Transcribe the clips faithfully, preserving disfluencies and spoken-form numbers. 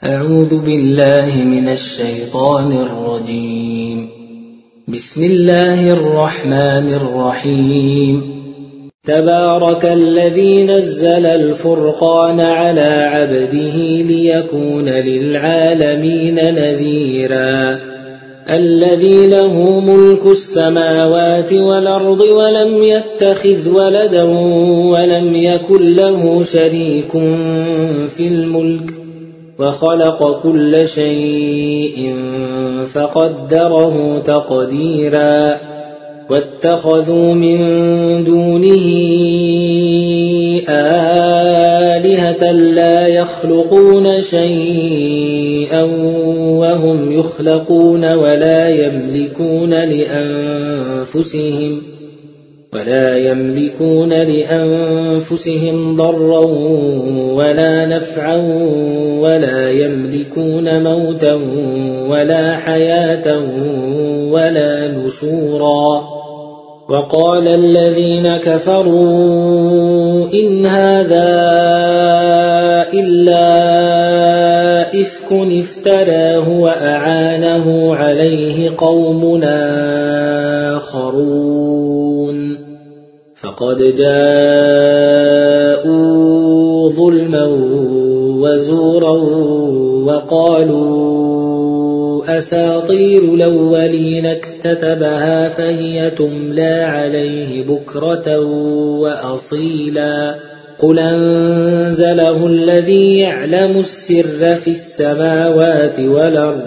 أعوذ بالله من الشيطان الرجيم. بسم الله الرحمن الرحيم. تبارك الذي نزل الفرقان على عبده ليكون للعالمين نذيرا. الذي له ملك السماوات والأرض ولم يتخذ ولدا ولم يكن له شريك في الملك وخلق كل شيء فقدره تقديرا. واتخذوا من دونه آلهة لا يخلقون شيئا وهم يخلقون ولا يملكون لأنفسهم ولا يملكون لأنفسهم ضرا ولا نفعا ولا يملكون موتا ولا حياة ولا نشورا. وقال الذين كفروا إن هذا إلا إفك افتراه وأعانه عليه قوم آخرون فقد جاءوا ظلما وزورا وقالوا أساطير الأولين اكتتبها فهي تملى عليه بكرة وأصيلا. قل أنزله الذي يعلم السر في السماوات والأرض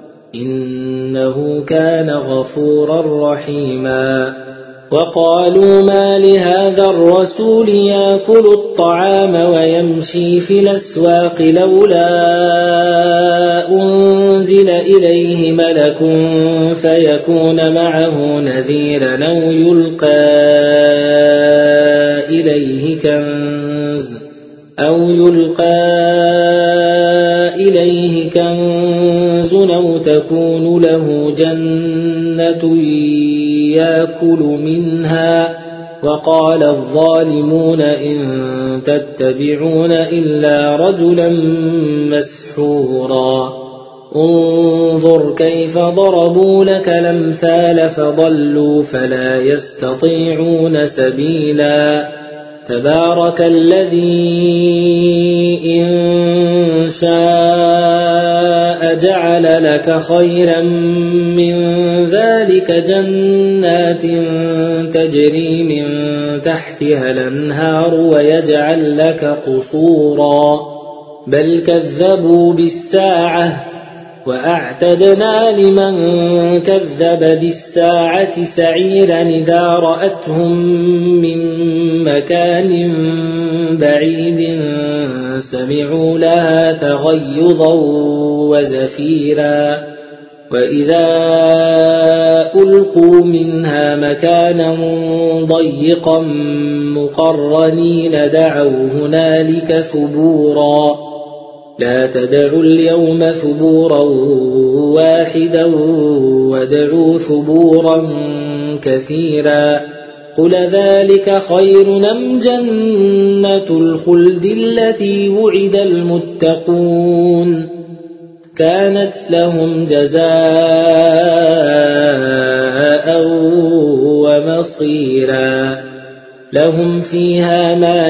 إنه كان غفورا رحيما. وقالوا ما لهذا الرسول يأكل الطعام ويمشي في الأسواق لولا أنزل إليه ملك فيكون معه نذيرا أو يلقى إليه كنز أو يلقى إليه كنز أو تكون له جنة يأكل منها. وقال الظالمون إن تتبعون إلا رجلا مسحورا. انظر كيف ضربوا لك الأمثال فضلوا فلا يستطيعون سبيلا. تبارك الذي إن شاء جعل لك خيرا من ذلك جنات تجري من تحتها الأنهار ويجعل لك قصورا بل كذبوا بالساعة وأعتدنا لمن كذب بالساعة سعيرا إذا رأتهم من مكان بعيد سمعوا لها تغيظا وزفيرا. وإذا ألقوا منها مكانا ضيقا مقرنين دعوا هنالك ثبورا. لا تدعوا اليوم ثبورا واحدا وادعوا ثبورا كثيرا. قل ذلك خير أم جنة الخلد التي وعد المتقون كانت لهم جزاء ومصيرا. لهم فيها ما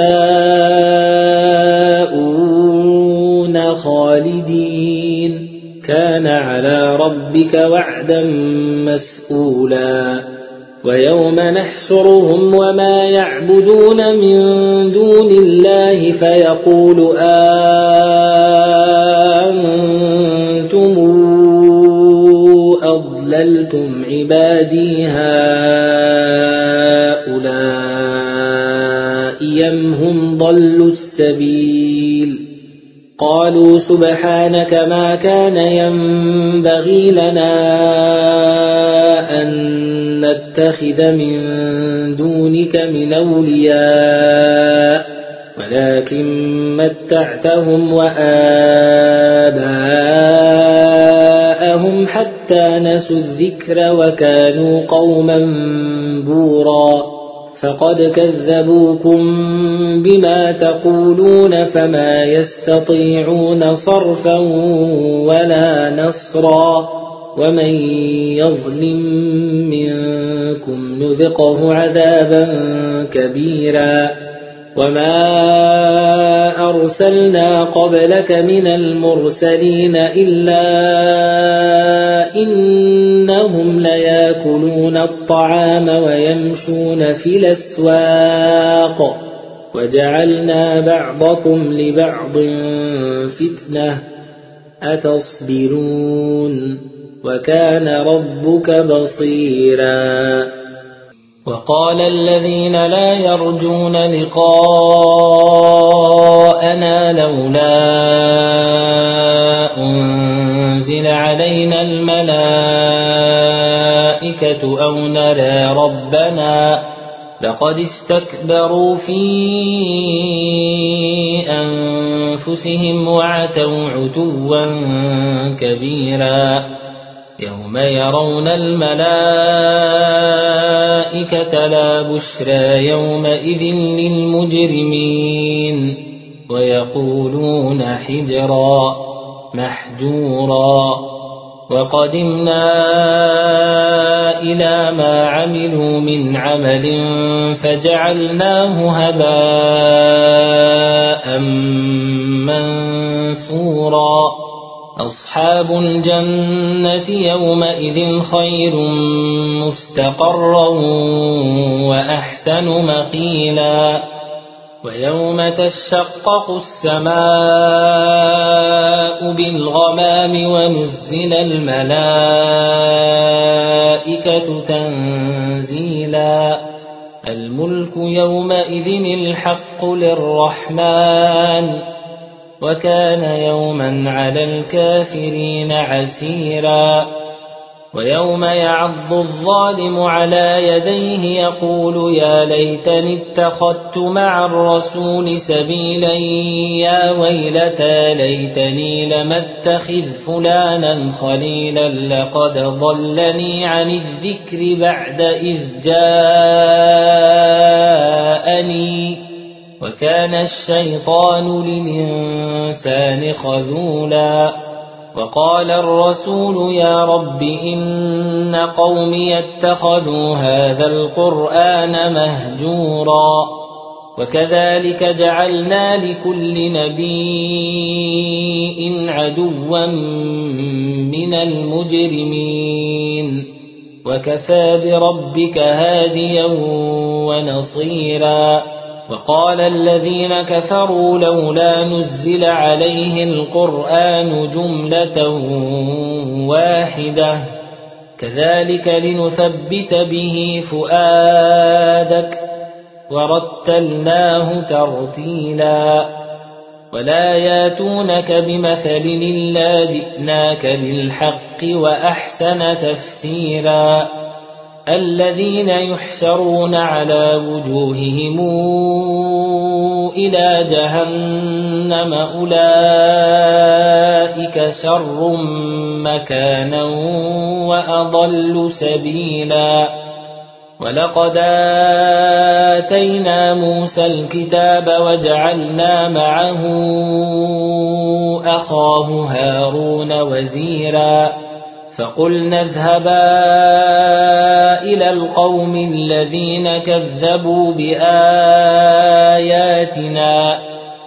يشاءون خالدين كان على ربك وعدا مسئولا. ويوم نحشرهم وما يعبدون من دون الله فيقول أأنتم أضللتم عبادي هؤلاء أم هم ضلوا السبيل. قالوا سبحانك ما كان ينبغي لنا أن نتخذ من دونك من أولياء ولكن متعتهم وآباءهم حتى نسوا الذكر وكانوا قوما بورا. فقد كذبوكم بما تقولون فما يستطيعون صرفا ولا نصرا ومن يظلم منكم نذقه عذابا كبيرا وما أرسلنا قبلك من المرسلين إلا إنهم ليأكلون الطعام ويمشون في الأسواق وجعلنا بعضكم لبعض فتنة أتصبرون وكان ربك بصيرا وقال الذين لا يرجون لقاءنا لولا أنزل علينا الملائكة أو نرى ربنا لقد استكبروا في أنفسهم وعتوا عتوا كبيرا يوم يرون الملائكة لا بشرى يومئذ للمجرمين ويقولون حجرا محجورا وقدمنا إلى ما عملوا من عمل فجعلناه هباء منثورا أصحاب الجنة يومئذ خير مستقرا وأحسن مقيلا ويوم تشقق السماء بالغمام ونزل الملائكة تنزيلا الملك يومئذ الحق للرحمن وكان يوما على الكافرين عسيرا ويوم يعض الظالم على يديه يقول يا ليتني اتخذت مع الرسول سبيلا يا ويلتى ليتني لم اتخذ فلانا خليلا لقد ضلني عن الذكر بعد إذ جاءني وكان الشيطان للإنسان خذولا وقال الرسول يا رب إن قومي اتخذوا هذا القرآن مهجورا وكذلك جعلنا لكل نبي عدوا من المجرمين وكفى بربك هاديا ونصيرا وقال الذين كفروا لولا نزل عليه القرآن جملة واحدة كذلك لنثبت به فؤادك ورتلناه ترتيلا ولا ياتونك بمثل إلا جئناك بالحق وأحسن تفسيرا الذين يحشرون على وجوههم إلى جهنم أولئك شر مكانا وأضل سبيلا ولقد آتينا موسى الكتاب وجعلنا معه أخاه هارون وزيرا فقلنا اذهبا إلى القوم الذين كذبوا بآياتنا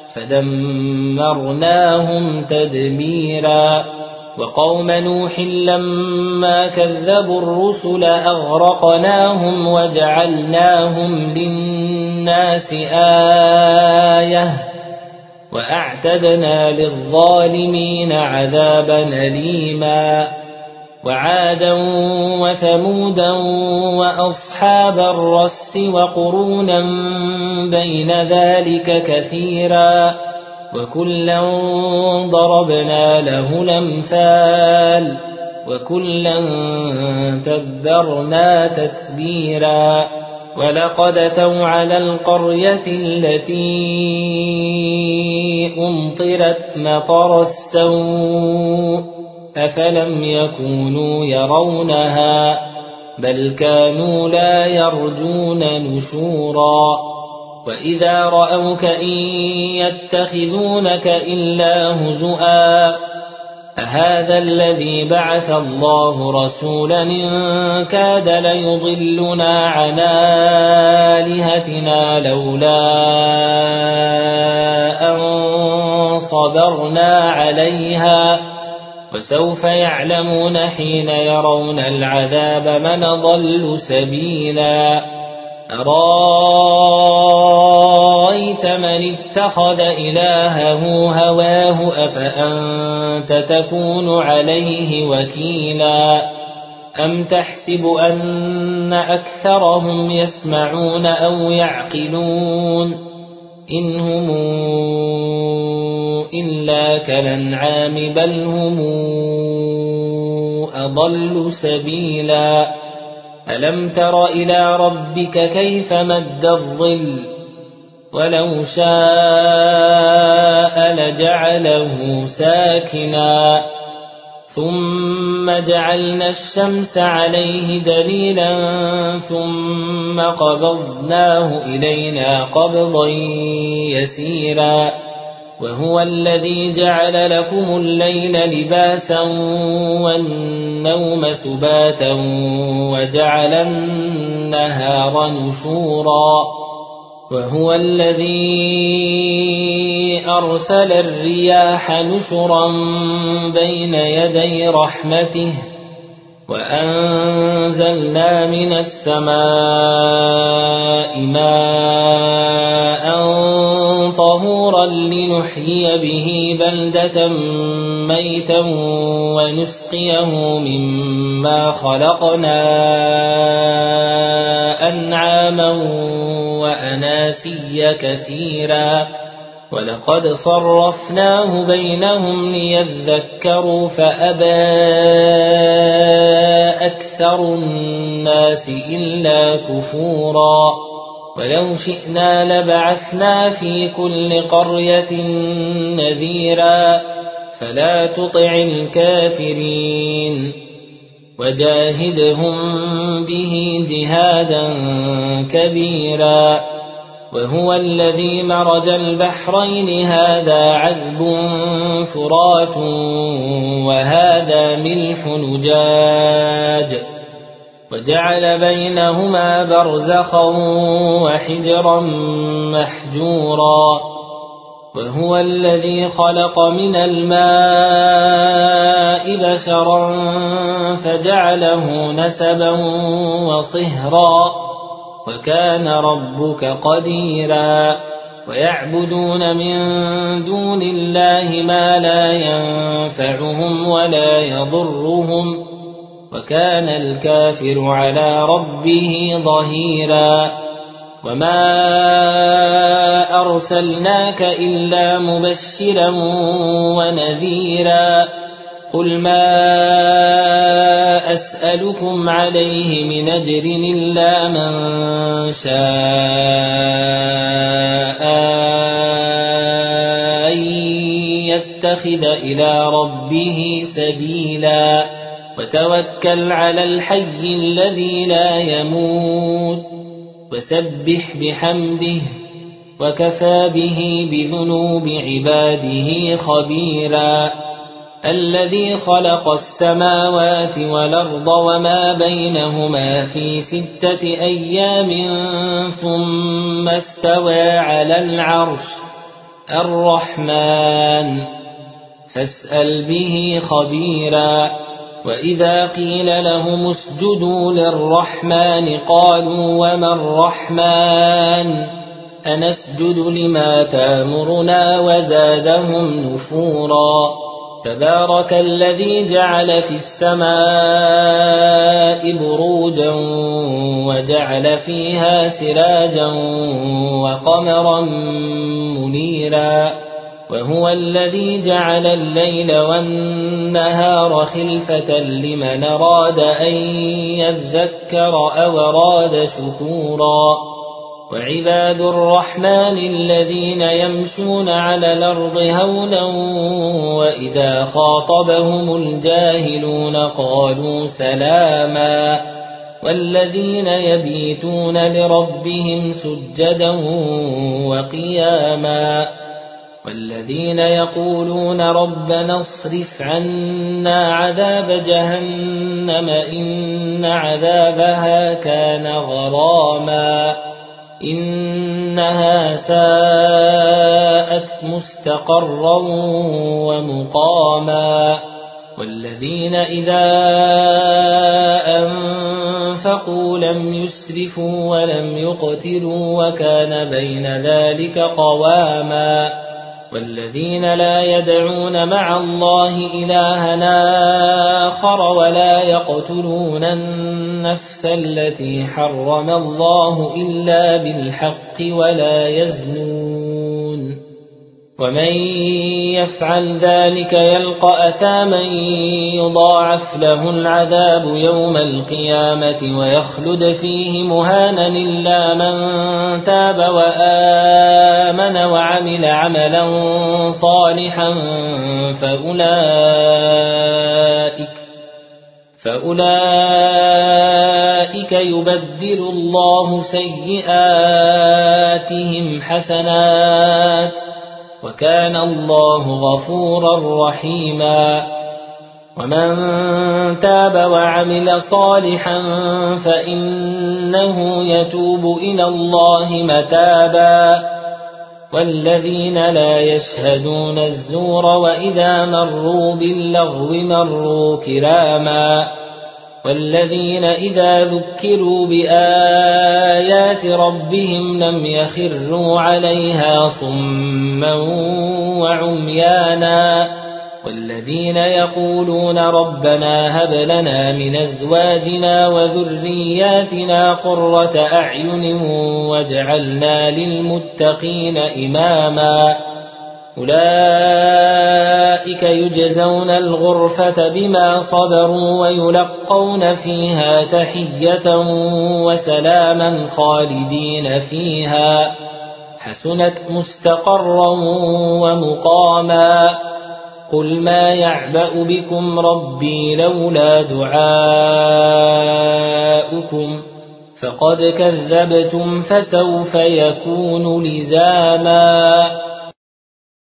فدمرناهم تدميرا وقوم نوح لما كذبوا الرسل أغرقناهم وجعلناهم للناس آية وأعتدنا للظالمين عذابا أليما وعادا وثمودا وأصحاب الرس وقرونا بين ذلك كثيرا وكلا ضربنا له الأمثال وكلا تبرنا تتبيرا ولقد أتوا على القرية التي أمطرت مطر السوء أفلم يكونوا يرونها بل كانوا لا يرجون نشورا وإذا رأوك إن يتخذونك إلا هزؤا أهذا الذي بعث الله رسولا إن كاد ليضلنا عن آلهتنا لولا أن صبرنا عليها وسوف يعلمون حين يرون العذاب من ضل سبيلا أرأيت من اتخذ إلهه هواه أفأنت تكون عليه وكيلا أم تحسب أن أكثرهم يسمعون أو يعقلون إن هم إلا كالأنعام بل هم أضل سبيلا ألم تر إلى ربك كيف مد الظل ولو شاء لجعله ساكنا ثم جعلنا الشمس عليه دليلا ثم قبضناه إلينا قبضا يسيرا وهو الذي جعل لكم الليل لباسا والنوم سباتا وجعل النهار نشورا وهو الذي أرسل الرياح نشرا بين يدي رحمته وأنزلنا من السماء ماء طهورا لنحيي به بلدة ميتا ونسقيه مما خلقنا أنعاما وأناسيا كثيرا ولقد صرفناه بينهم ليذكروا فأبى أكثر الناس إلا كفورا ولو شئنا لبعثنا في كل قرية نذيرا فلا تطع الكافرين وجاهدهم به جهادا كبيرا وهو الذي مرج البحرين هذا عذب فرات وهذا ملح نجاج وجعل بينهما برزخا وحجرا محجورا وهو الذي خلق من الماء بشرا فجعله نسبا وصهرا وكان ربك قديرا ويعبدون من دون الله ما لا ينفعهم ولا يضرهم وكان الكافر على ربه ظهيرا وما أرسلناك إلا مبشرا ونذيرا قل ما أسألكم عليه من أجر إلا من شاء أن يتخذ إلى ربه سبيلا وتوكل على الحي الذي لا يموت وسبح بحمده وكفى به بذنوب عباده خبيرا الذي خلق السماوات والأرض وما بينهما في ستة أيام ثم استوى على العرش الرحمن فاسأل به خبيرا وإذا قيل لهم اسجدوا للرحمن قالوا وما الرحمن أنسجد لما تامرنا وزادهم نفورا تبارك الذي جعل في السماء بروجا وجعل فيها سراجا وقمرا منيرا وهو الذي جعل الليل والنهار خلفة لمن أراد أن يذكر أو أراد شكورا وعباد الرحمن الذين يمشون على الأرض هونا وإذا خاطبهم الجاهلون قالوا سلاما والذين يبيتون لربهم سجدا وقياما والذين يقولون ربنا اصرف عنا عذاب جهنم إن عذابها كان غراما إنها ساءت مستقرا ومقاما والذين إذا أنفقوا لم يسرفوا ولم يقتروا وكان بين ذلك قواما والذين لا يدعون مع الله إلهًا آخر ولا يقتلون النفس التي حرم الله إلا بالحق ولا يزنون ومن يفعل ذلك يلقى أثاما يضاعف له العذاب يوم القيامة ويخلد فيه مهانا إلا من تاب وآمن وعمل عملا صالحا فأولئك فأولئك يبدل الله سيئاتهم حسنات وكان الله غفورا رحيما ومن تاب وعمل صالحا فإنه يتوب إلى الله متابا والذين لا يشهدون الزور وإذا مروا باللغو مروا كراما والذين إذا ذكروا بآيات ربهم لم يخروا عليها صما وعميانا والذين يقولون ربنا هب لنا من أزواجنا وذرياتنا قرة أعين واجعلنا للمتقين إماما أولئك يجزون الغرفة بما صبروا ويلقون فيها تحية وسلاما خالدين فيها حسنت مستقرا ومقاما قل ما يعبأ بكم ربي لولا دعاؤكم فقد كذبتم فسوف يكون لزاما